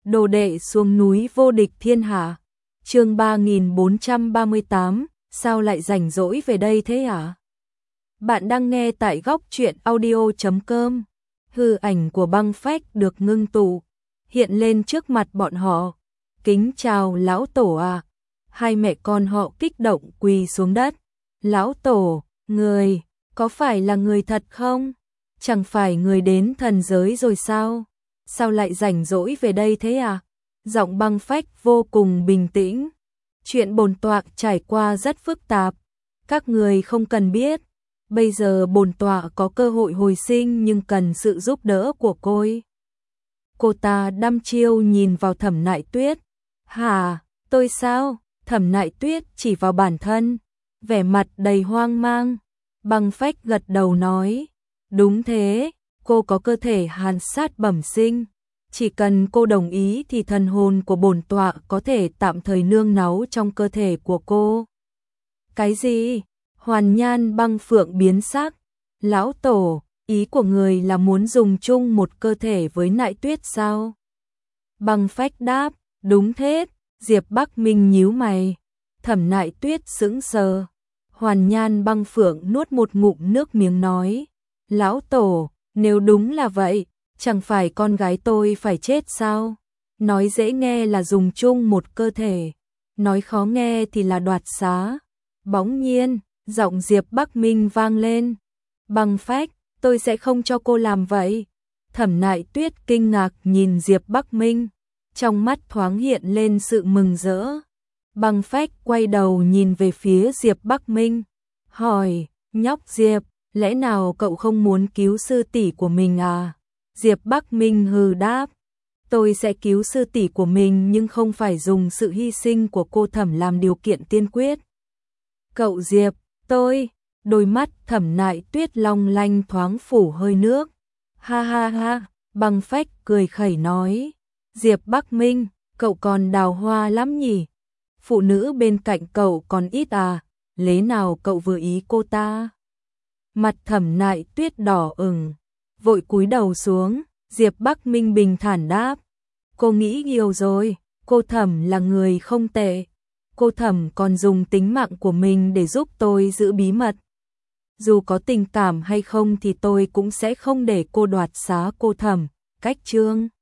Đồ đệ xuống núi vô địch thiên hạ. Chương 3438, sao lại rảnh rỗi về đây thế hả? Bạn đang nghe tại góc truyện audio.com. Hư ảnh của Băng Phách được ngưng tụ, hiện lên trước mặt bọn họ. Kính chào lão tổ à. Hai mẹ con họ kích động quỳ xuống đất. Lão tổ, người, có phải là người thật không? Chẳng phải người đến thần giới rồi sao? Sao lại rảnh rỗi về đây thế à? Giọng Băng Phách vô cùng bình tĩnh. Chuyện bổn tọa trải qua rất phức tạp, các người không cần biết. Bây giờ bổn tọa có cơ hội hồi sinh nhưng cần sự giúp đỡ của cô ta đăm chiêu nhìn vào Thẩm Nại Tuyết. Hả, tôi sao? Thẩm Nại Tuyết chỉ vào bản thân, vẻ mặt đầy hoang mang. Băng Phách gật đầu nói, đúng thế, cô có cơ thể hàn sát bẩm sinh. Chỉ cần cô đồng ý thì thần hồn của bổn tọa có thể tạm thời nương náu trong cơ thể của cô. Cái gì? Hoàn Nhan Băng Phượng biến sắc. Lão tổ, ý của người là muốn dùng chung một cơ thể với Nại Tuyết sao? Băng Phách đáp, đúng thế. Diệp Bắc Minh nhíu mày. Thẩm Nại Tuyết sững sờ. Hoàn Nhan Băng Phượng nuốt một ngụm nước miếng nói, lão tổ, nếu đúng là vậy, chẳng phải con gái tôi phải chết sao? Nói dễ nghe là dùng chung một cơ thể, nói khó nghe thì là đoạt xá. Bỗng nhiên, giọng Diệp Bắc Minh vang lên. Băng Phách, tôi sẽ không cho cô làm vậy. Thẩm Nại Tuyết kinh ngạc nhìn Diệp Bắc Minh, trong mắt thoáng hiện lên sự mừng rỡ. Băng Phách quay đầu nhìn về phía Diệp Bắc Minh, hỏi, nhóc Diệp, lẽ nào cậu không muốn cứu sư tỷ của mình à? Diệp Bắc Minh hừ đáp, tôi sẽ cứu sư tỷ của mình nhưng không phải dùng sự hy sinh của cô Thẩm làm điều kiện tiên quyết. Cậu Diệp, tôi, đôi mắt Thẩm Nại Tuyết long lanh thoáng phủ hơi nước. Ha ha ha, Băng Phách cười khẩy nói, Diệp Bắc Minh, cậu còn đào hoa lắm nhỉ? Phụ nữ bên cạnh cậu còn ít à, lẽ nào cậu vừa ý cô ta? Mặt Thẩm Nại Tuyết đỏ ửng, vội cúi đầu xuống. Diệp Bắc Minh bình thản đáp, cô nghĩ nhiều rồi, cô Thẩm là người không tệ. Cô Thẩm còn dùng tính mạng của mình để giúp tôi giữ bí mật. Dù có tình cảm hay không thì tôi cũng sẽ không để cô đoạt xá cô Thẩm. Cách chương